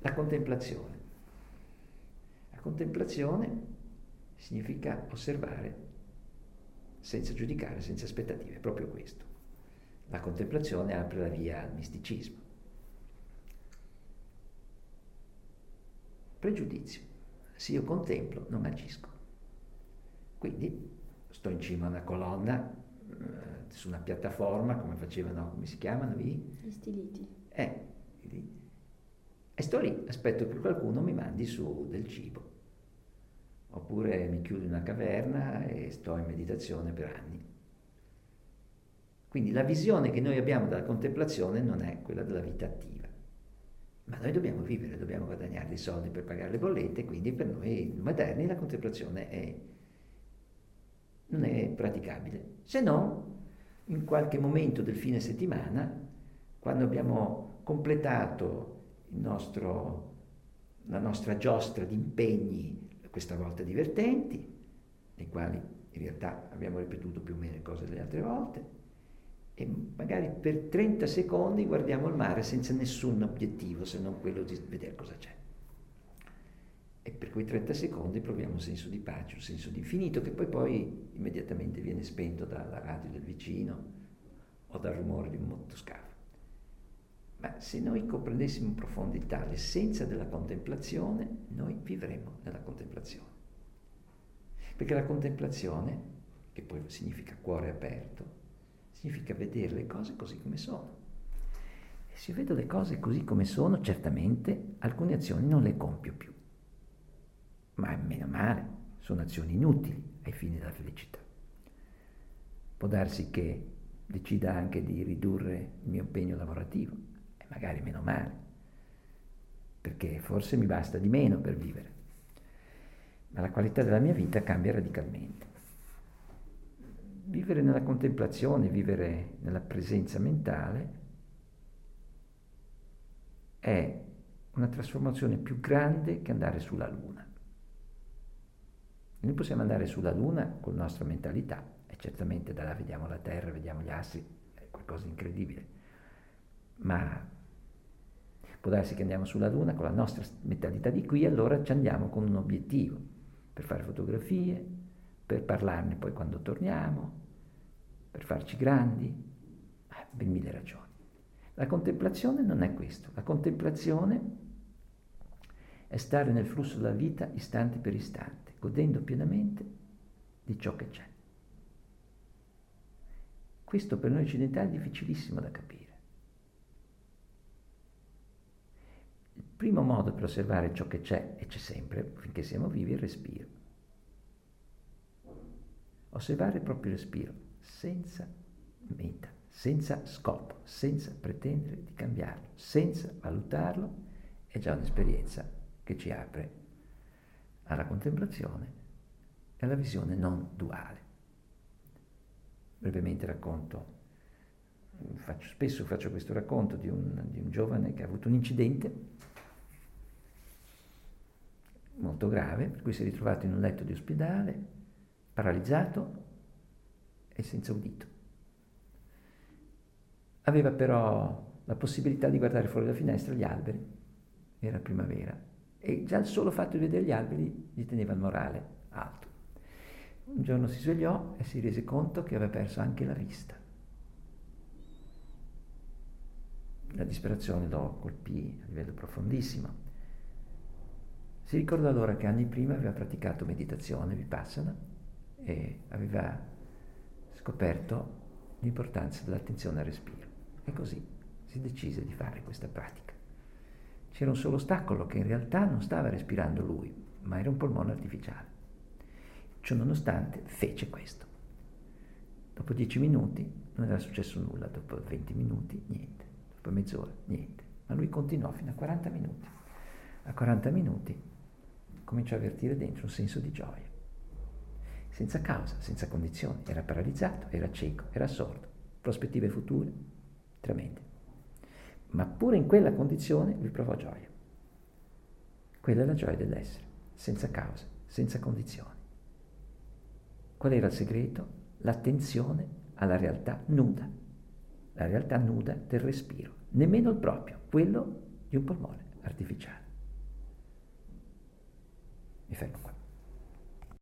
La contemplazione. La contemplazione significa osservare senza giudicare, senza aspettative, è proprio questo. La contemplazione apre la via al misticismo. Pregiudizio. Se io contemplo, non agisco. Quindi sto in cima a una colonna, su una piattaforma, come facevano, come si chiamano Gli stiliti. E sto lì, aspetto che qualcuno mi mandi su del cibo. Oppure mi chiudo in una caverna e sto in meditazione per anni. Quindi la visione che noi abbiamo della contemplazione non è quella della vita attiva. Ma noi dobbiamo vivere, dobbiamo guadagnare dei soldi per pagare le bollette, quindi per noi moderni la contemplazione non è praticabile. Se no, in qualche momento del fine settimana, quando abbiamo completato la nostra giostra di impegni, questa volta divertenti, nei quali in realtà abbiamo ripetuto più o meno le cose delle altre volte, e magari per 30 secondi guardiamo il mare senza nessun obiettivo se non quello di vedere cosa c'è. E per quei 30 secondi proviamo un senso di pace, un senso di infinito, che poi immediatamente viene spento dalla radio del vicino o dal rumore di un motoscafo. Ma se noi comprendessimo in profondità l'essenza della contemplazione, noi vivremo nella contemplazione. Perché la contemplazione, che poi significa cuore aperto, significa vedere le cose così come sono. E se io vedo le cose così come sono, certamente alcune azioni non le compio più. Ma meno male, sono azioni inutili ai fini della felicità. Può darsi che decida anche di ridurre il mio impegno lavorativo, e magari meno male, perché forse mi basta di meno per vivere. Ma la qualità della mia vita cambia radicalmente. Vivere nella contemplazione, vivere nella presenza mentale è una trasformazione più grande che andare sulla Luna. Noi possiamo andare sulla Luna con la nostra mentalità, e certamente da là vediamo la Terra, vediamo gli astri, è qualcosa di incredibile. Ma può darsi che andiamo sulla Luna con la nostra mentalità di qui, allora ci andiamo con un obiettivo, per fare fotografie, per parlarne poi quando torniamo, per farci grandi, per mille ragioni. La contemplazione non è questo. La contemplazione è stare nel flusso della vita istante per istante, godendo pienamente di ciò che c'è. Questo per noi occidentali è difficilissimo da capire. Il primo modo per osservare ciò che c'è, e c'è sempre, finché siamo vivi, è il respiro. Osservare proprio il respiro, senza meta, senza scopo, senza pretendere di cambiarlo, senza valutarlo, è già un'esperienza che ci apre alla contemplazione e alla visione non duale. Brevemente racconto, spesso faccio questo racconto di un giovane che ha avuto un incidente molto grave, per cui si è ritrovato in un letto di ospedale, paralizzato e senza udito. Aveva però la possibilità di guardare fuori dalla finestra gli alberi, era primavera, e già il solo fatto di vedere gli alberi gli teneva il morale alto. Un giorno si svegliò e si rese conto che aveva perso anche la vista. La disperazione lo colpì a livello profondissimo. Si ricordò allora che anni prima aveva praticato meditazione vipassana e aveva scoperto l'importanza dell'attenzione al respiro. E così si decise di fare questa pratica. C'era un solo ostacolo, che in realtà non stava respirando lui, ma era un polmone artificiale. Ciononostante fece questo. Dopo 10 minuti non era successo nulla, dopo 20 minuti niente, dopo mezz'ora niente, ma lui continuò fino a 40 minuti. A 40 minuti cominciò a avvertire dentro un senso di gioia, senza causa, senza condizioni, era paralizzato, era cieco, era sordo, prospettive future tremende. Ma pure in quella condizione lui provò gioia. Quella è la gioia dell'essere, senza cause, senza condizioni. Qual era il segreto? L'attenzione alla realtà nuda, la realtà nuda del respiro, nemmeno il proprio, quello di un polmone artificiale. Mi fermo qua.